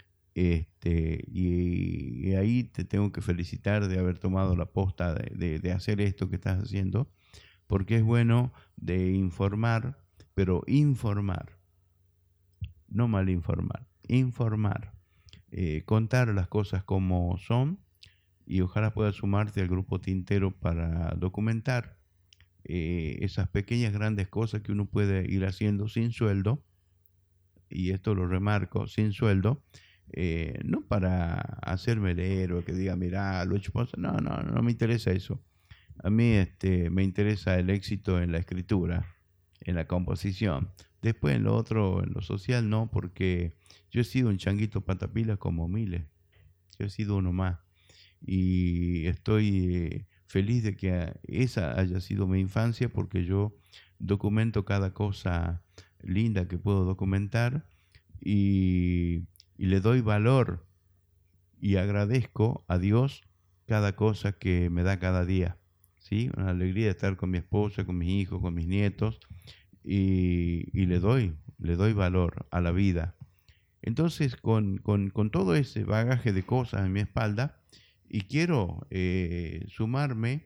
Y ahí te tengo que felicitar de haber tomado la posta de hacer esto que estás haciendo, porque es bueno de informar, pero informar, no mal informar, contar las cosas como son, y ojalá puedas sumarte al grupo Tintero para documentar esas pequeñas grandes cosas que uno puede ir haciendo sin sueldo, y esto lo remarco, sin sueldo. No para hacerme el héroe que diga, mirá, lo he hecho. No me interesa eso. A mí me interesa el éxito en la escritura, en la composición. Después en lo otro, en lo social, no, porque yo he sido un changuito patapila como miles. Yo he sido uno más. Y estoy feliz de que esa haya sido mi infancia, porque yo documento cada cosa linda que puedo documentar y le doy valor y agradezco a Dios cada cosa que me da cada día, ¿sí? Una alegría de estar con mi esposa, con mis hijos, con mis nietos, y le doy valor a la vida. Entonces, con todo ese bagaje de cosas en mi espalda, y quiero sumarme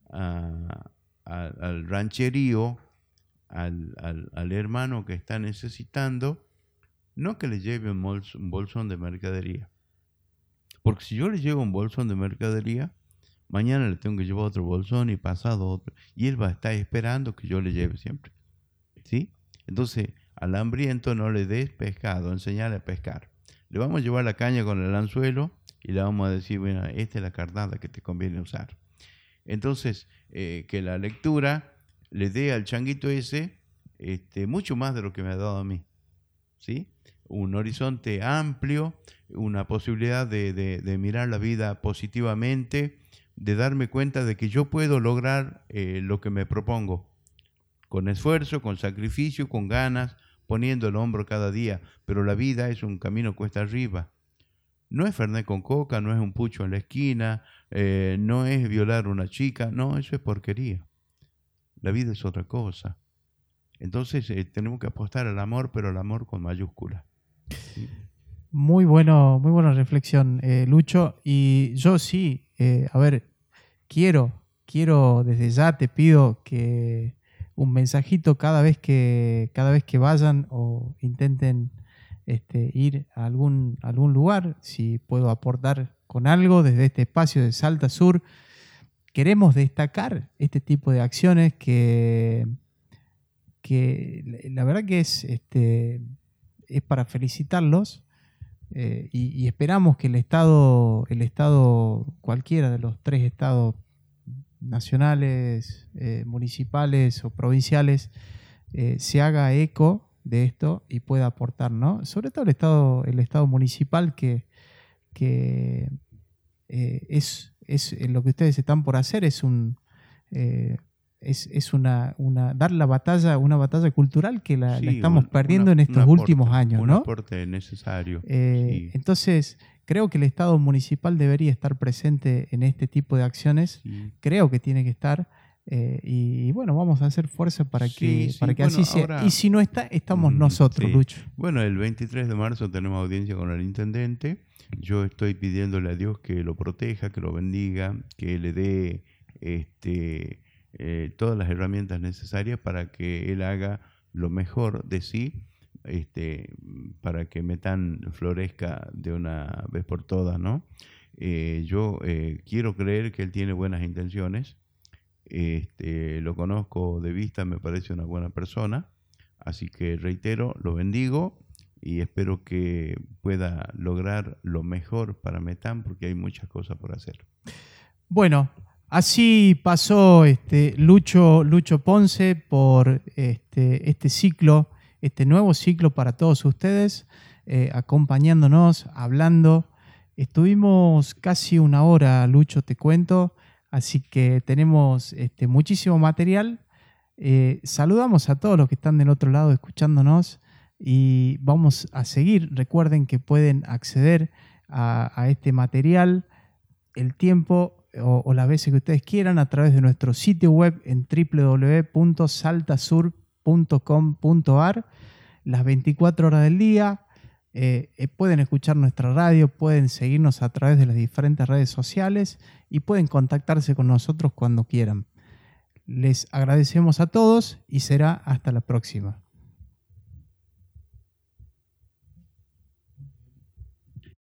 al rancherío, al hermano que está necesitando. No que le lleve un bolsón de mercadería. Porque si yo le llevo un bolsón de mercadería, mañana le tengo que llevar otro bolsón y pasado otro. Y él va a estar esperando que yo le lleve siempre. ¿Sí? Entonces, al hambriento no le des pescado, enseñale a pescar. Le vamos a llevar la caña con el anzuelo y le vamos a decir, bueno, esta es la carnada que te conviene usar. Entonces, que la lectura le dé al changuito ese mucho más de lo que me ha dado a mí. ¿Sí? Un horizonte amplio, una posibilidad de mirar la vida positivamente, de darme cuenta de que yo puedo lograr lo que me propongo, con esfuerzo, con sacrificio, con ganas, poniendo el hombro cada día, pero la vida es un camino cuesta arriba. No es Fernet con coca, no es un pucho en la esquina, no es violar a una chica, no, eso es porquería. La vida es otra cosa. Entonces tenemos que apostar al amor, pero al amor con mayúscula. ¿Sí? Muy buena reflexión, Lucho. Y yo sí, a ver, quiero desde ya te pido que un mensajito cada vez que vayan o intenten ir a algún lugar, si puedo aportar con algo desde este espacio de Salta Sur. Queremos destacar este tipo de acciones que la verdad que es para felicitarlos, y esperamos que el Estado, cualquiera de los 3 estados nacionales, municipales o provinciales, se haga eco de esto y pueda aportar, ¿no? Sobre todo el Estado municipal que es lo que ustedes están por hacer, es dar una batalla cultural que la estamos perdiendo en estos últimos años, ¿no? Un aporte necesario. Sí. Entonces, creo que el Estado municipal debería estar presente en este tipo de acciones. Sí. Creo que tiene que estar. Y bueno, vamos a hacer fuerza para que así sea. Ahora, y si no está, estamos nosotros, Lucho. Bueno, el 23 de marzo tenemos audiencia con el intendente. Yo estoy pidiéndole a Dios que lo proteja, que lo bendiga, que le dé todas las herramientas necesarias para que él haga lo mejor de sí, para que Metán florezca de una vez por todas, ¿no? Yo quiero creer que él tiene buenas intenciones. Lo conozco de vista, me parece una buena persona, así que reitero, lo bendigo y espero que pueda lograr lo mejor para Metán, porque hay muchas cosas por hacer. Bueno, así pasó Lucho Ponce por este ciclo, este nuevo ciclo para todos ustedes, acompañándonos, hablando. Estuvimos casi una hora, Lucho, te cuento, así que tenemos muchísimo material. Saludamos a todos los que están del otro lado escuchándonos y vamos a seguir. Recuerden que pueden acceder a este material el tiempo o las veces que ustedes quieran a través de nuestro sitio web en www.saltasur.com.ar, las 24 horas del día. Pueden escuchar nuestra radio, pueden seguirnos a través de las diferentes redes sociales y pueden contactarse con nosotros cuando quieran. Les agradecemos a todos y será hasta la próxima.